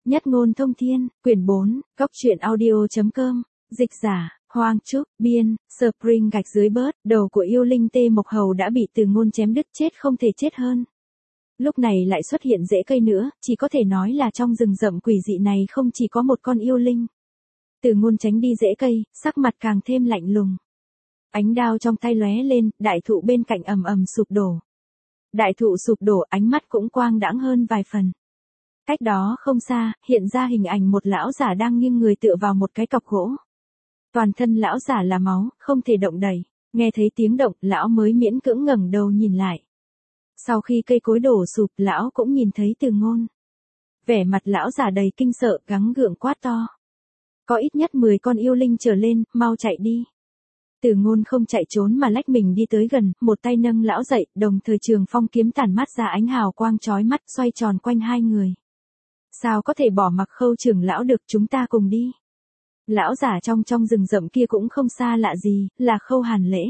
Nhất ngôn thông thiên, quyển 4, góc truyện audio.com, dịch giả, Hoang Trúc, biên, Spring gạch dưới bớt, đầu của yêu linh tê mộc hầu đã bị Từ Ngôn chém đứt chết không thể chết hơn. Lúc này lại xuất hiện rễ cây nữa, chỉ có thể nói là trong rừng rậm quỷ dị này không chỉ có một con yêu linh. Từ Ngôn tránh đi rễ cây, sắc mặt càng thêm lạnh lùng. Ánh đao trong tay lóe lên, đại thụ bên cạnh ầm ầm sụp đổ. Đại thụ sụp đổ, ánh mắt cũng quang đãng hơn vài phần. Cách đó không xa, hiện ra hình ảnh một lão giả đang nghiêng người tựa vào một cái cọc gỗ. Toàn thân lão giả là máu, không thể động đậy. Nghe thấy tiếng động, lão mới miễn cưỡng ngẩng đầu nhìn lại. Sau khi cây cối đổ sụp, lão cũng nhìn thấy Từ Ngôn. Vẻ mặt lão giả đầy kinh sợ, gắng gượng quát to. Có ít nhất 10 con yêu linh trở lên, mau chạy đi. Từ Ngôn không chạy trốn mà lách mình đi tới gần, một tay nâng lão dậy, đồng thời trường phong kiếm tản mát ra ánh hào quang chói mắt xoay tròn quanh hai người. Sao có thể bỏ mặc Khâu trưởng lão được, chúng ta cùng đi. Lão giả trong rừng rậm kia cũng không xa lạ gì, là Khâu Hàn Lễ.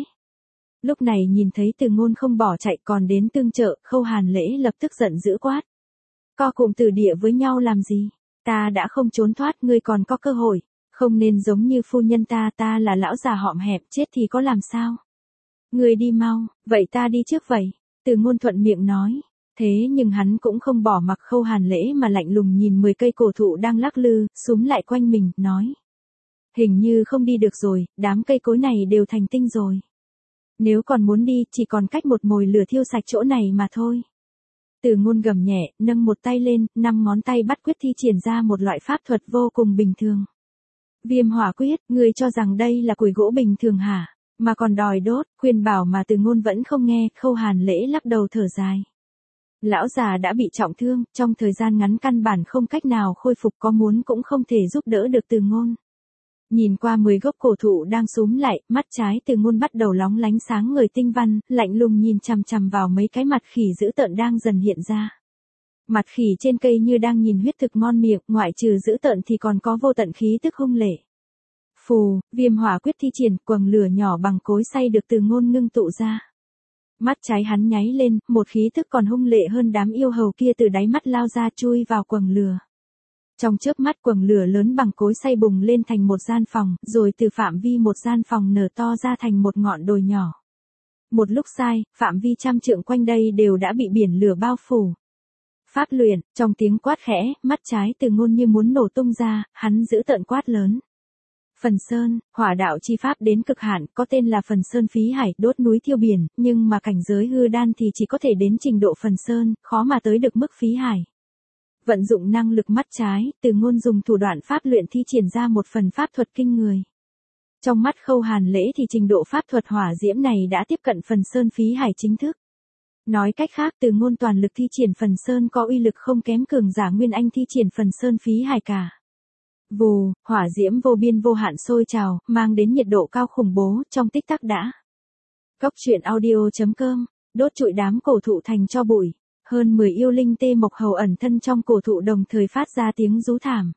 Lúc này nhìn thấy Từ Ngôn không bỏ chạy còn đến tương trợ, Khâu Hàn Lễ lập tức giận dữ quát. Co cùng tử địa với nhau làm gì? Ta đã không trốn thoát, ngươi còn có cơ hội. Không nên giống như phu nhân ta là lão già hõm hẹp, chết thì có làm sao? Ngươi đi mau, vậy ta đi trước vậy. Từ Ngôn thuận miệng nói. Thế nhưng hắn cũng không bỏ mặc Khâu Hàn Lễ mà lạnh lùng nhìn 10 cây cổ thụ đang lắc lư, xúm lại quanh mình, nói. Hình như không đi được rồi, đám cây cối này đều thành tinh rồi. Nếu còn muốn đi, chỉ còn cách một mồi lửa thiêu sạch chỗ này mà thôi. Từ Ngôn gầm nhẹ, nâng một tay lên, 5 ngón tay bắt quyết thi triển ra một loại pháp thuật vô cùng bình thường. Viêm hỏa quyết, ngươi cho rằng đây là củi gỗ bình thường hả? Mà còn đòi đốt, khuyên bảo mà Từ Ngôn vẫn không nghe, Khâu Hàn Lễ lắc đầu thở dài. Lão già đã bị trọng thương, trong thời gian ngắn căn bản không cách nào khôi phục, có muốn cũng không thể giúp đỡ được Từ Ngôn. Nhìn qua 10 gốc cổ thụ đang xúm lại, mắt trái Từ Ngôn bắt đầu lóng lánh sáng ngời tinh văn, lạnh lùng nhìn chằm chằm vào mấy cái mặt khỉ dữ tợn đang dần hiện ra. Mặt khỉ trên cây như đang nhìn huyết thực ngon miệng, ngoại trừ dữ tợn thì còn có vô tận khí tức hung lệ. Phù, viêm hỏa quyết thi triển, quầng lửa nhỏ bằng cối xay được Từ Ngôn ngưng tụ ra. Mắt trái hắn nháy lên, một khí thức còn hung lệ hơn đám yêu hầu kia từ đáy mắt lao ra chui vào quầng lửa. Trong chớp mắt quầng lửa lớn bằng cối xay bùng lên thành một gian phòng, rồi từ phạm vi một gian phòng nở to ra thành một ngọn đồi nhỏ. Một lúc sai, phạm vi trăm trượng quanh đây đều đã bị biển lửa bao phủ. Pháp luyện, trong tiếng quát khẽ, mắt trái Từ Ngôn như muốn nổ tung ra, hắn giữ tợn quát lớn. Phần Sơn, hỏa đạo chi pháp đến cực hạn, có tên là Phần Sơn Phí Hải, đốt núi thiêu biển, nhưng mà cảnh giới hư đan thì chỉ có thể đến trình độ Phần Sơn, khó mà tới được mức Phí Hải. Vận dụng năng lực mắt trái, Từ Ngôn dùng thủ đoạn pháp luyện thi triển ra một phần pháp thuật kinh người. Trong mắt Khâu Hàn Lễ thì trình độ pháp thuật hỏa diễm này đã tiếp cận Phần Sơn Phí Hải chính thức. Nói cách khác, Từ Ngôn toàn lực thi triển Phần Sơn có uy lực không kém cường giả Nguyên Anh thi triển Phần Sơn Phí Hải cả. Vù, hỏa diễm vô biên vô hạn sôi trào, mang đến nhiệt độ cao khủng bố, trong tích tắc đã. Góc truyện audio.com, đốt trụi đám cổ thụ thành tro bụi. Hơn 10 yêu linh tê mộc hầu ẩn thân trong cổ thụ đồng thời phát ra tiếng rú thảm.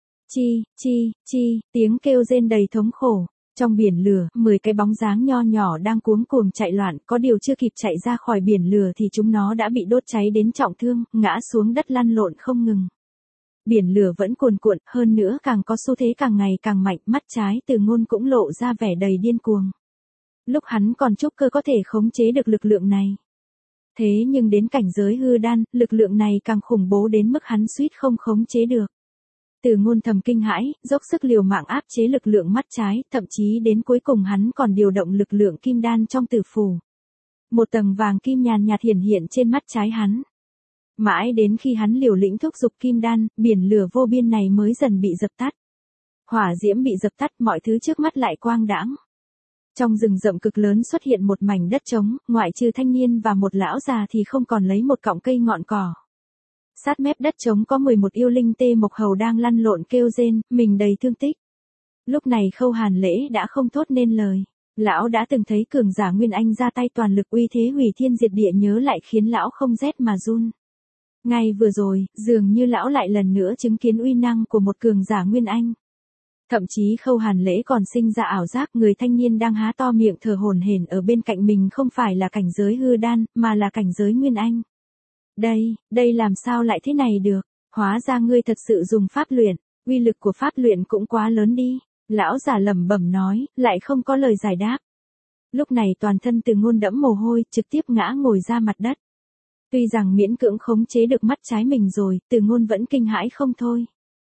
Chi, tiếng kêu rên đầy thống khổ. Trong biển lửa, 10 cái bóng dáng nho nhỏ đang cuống cuồng chạy loạn, có điều chưa kịp chạy ra khỏi biển lửa thì chúng nó đã bị đốt cháy đến trọng thương, ngã xuống đất lăn lộn không ngừng. Biển lửa vẫn cuồn cuộn, hơn nữa càng có xu thế càng ngày càng mạnh, mắt trái Từ Ngôn cũng lộ ra vẻ đầy điên cuồng. Lúc hắn còn trúc cơ có thể khống chế được lực lượng này. Thế nhưng đến cảnh giới hư đan, lực lượng này càng khủng bố đến mức hắn suýt không khống chế được. Từ Ngôn thầm kinh hãi, dốc sức liều mạng áp chế lực lượng mắt trái, thậm chí đến cuối cùng hắn còn điều động lực lượng kim đan trong tử phù. Một tầng vàng kim nhàn nhạt hiển hiện trên mắt trái hắn. Mãi đến khi hắn liều lĩnh thúc giục kim đan, biển lửa vô biên này mới dần bị dập tắt. Hỏa diễm bị dập tắt, mọi thứ trước mắt lại quang đãng. Trong rừng rậm cực lớn xuất hiện một mảnh đất trống, ngoại trừ thanh niên và một lão già thì không còn lấy một cọng cây ngọn cỏ. Sát mép đất trống có 11 yêu linh tê mộc hầu đang lăn lộn kêu rên, mình đầy thương tích. Lúc này Khâu Hàn Lễ đã không thốt nên lời. Lão đã từng thấy cường giả Nguyên Anh ra tay toàn lực uy thế hủy thiên diệt địa, nhớ lại khiến lão không rét mà run. Ngay vừa rồi, dường như lão lại lần nữa chứng kiến uy năng của một cường giả Nguyên Anh. Thậm chí Khâu Hàn Lễ còn sinh ra ảo giác người thanh niên đang há to miệng thở hổn hển ở bên cạnh mình không phải là cảnh giới hư đan, mà là cảnh giới Nguyên Anh. Đây làm sao lại thế này được? Hóa ra ngươi thật sự dùng pháp luyện, uy lực của pháp luyện cũng quá lớn đi. Lão già lẩm bẩm nói, lại không có lời giải đáp. Lúc này toàn thân Từ Ngôn đẫm mồ hôi, trực tiếp ngã ngồi ra mặt đất. Tuy rằng miễn cưỡng khống chế được mắt trái mình rồi, Từ Ngôn vẫn kinh hãi không thôi.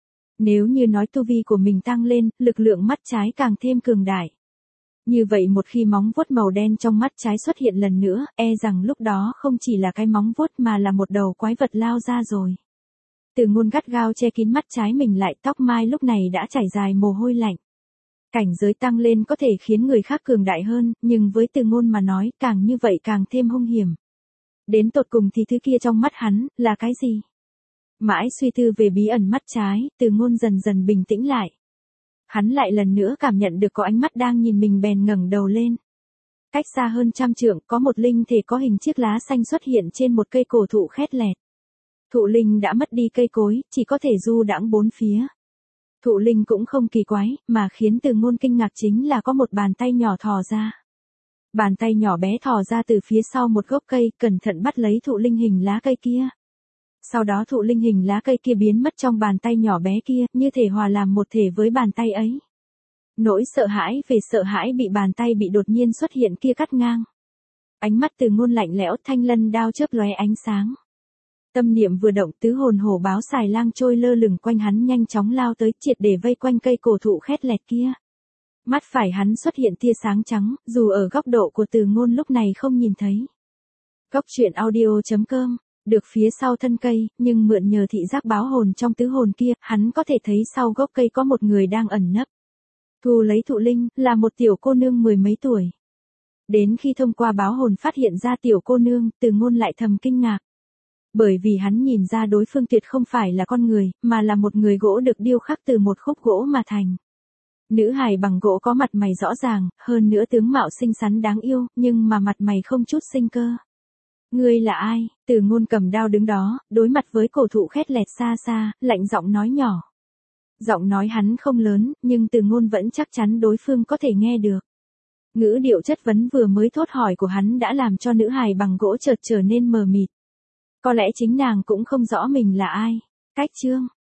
Nếu như nói tu vi của mình tăng lên, lực lượng mắt trái càng thêm cường đại. Như vậy một khi móng vuốt màu đen trong mắt trái xuất hiện lần nữa, e rằng lúc đó không chỉ là cái móng vuốt mà là một đầu quái vật lao ra rồi. Từ Ngôn gắt gao che kín mắt trái mình lại, tóc mai lúc này đã chảy dài mồ hôi lạnh. Cảnh giới tăng lên có thể khiến người khác cường đại hơn, nhưng với Từ Ngôn mà nói, càng như vậy càng thêm hung hiểm. Đến tột cùng thì thứ kia trong mắt hắn, là cái gì? Mãi suy tư về bí ẩn mắt trái, Từ Ngôn dần dần bình tĩnh lại. Hắn lại lần nữa cảm nhận được có ánh mắt đang nhìn mình bèn ngẩng đầu lên. Cách xa hơn 100 trượng, có một linh thể có hình chiếc lá xanh xuất hiện trên một cây cổ thụ khét lẹt. Thụ linh đã mất đi cây cối, chỉ có thể du đãng bốn phía. Thụ linh cũng không kỳ quái, mà khiến Từ Ngôn kinh ngạc chính là có một bàn tay nhỏ thò ra. Bàn tay nhỏ bé thò ra từ phía sau một gốc cây, cẩn thận bắt lấy thụ linh hình lá cây kia. Sau đó thụ linh hình lá cây kia biến mất trong bàn tay nhỏ bé kia, như thể hòa làm một thể với bàn tay ấy. Nỗi sợ hãi về sợ hãi bị bàn tay bị đột nhiên xuất hiện kia cắt ngang. Ánh mắt Từ Ngôn lạnh lẽo, thanh lân đao chớp lóe ánh sáng. Tâm niệm vừa động, tứ hồn hổ báo xài lang trôi lơ lửng quanh hắn nhanh chóng lao tới, triệt để vây quanh cây cổ thụ khét lẹt kia. Mắt phải hắn xuất hiện tia sáng trắng, dù ở góc độ của Từ Ngôn lúc này không nhìn thấy. Góc truyện audio.com, được phía sau thân cây, nhưng mượn nhờ thị giác báo hồn trong tứ hồn kia, hắn có thể thấy sau gốc cây có một người đang ẩn nấp. Thu lấy thụ linh, là một tiểu cô nương 10 mấy tuổi. Đến khi thông qua báo hồn phát hiện ra tiểu cô nương, Từ Ngôn lại thầm kinh ngạc. Bởi vì hắn nhìn ra đối phương tuyệt không phải là con người, mà là một người gỗ được điêu khắc từ một khúc gỗ mà thành. Nữ hài bằng gỗ có mặt mày rõ ràng, hơn nữa tướng mạo xinh xắn đáng yêu, nhưng mà mặt mày không chút sinh cơ. Ngươi là ai? Từ Ngôn cầm đao đứng đó, đối mặt với cổ thụ khét lẹt xa xa, lạnh giọng nói nhỏ. Giọng nói hắn không lớn, nhưng Từ Ngôn vẫn chắc chắn đối phương có thể nghe được. Ngữ điệu chất vấn vừa mới thốt hỏi của hắn đã làm cho nữ hài bằng gỗ chợt trở nên mờ mịt. Có lẽ chính nàng cũng không rõ mình là ai. Cách chương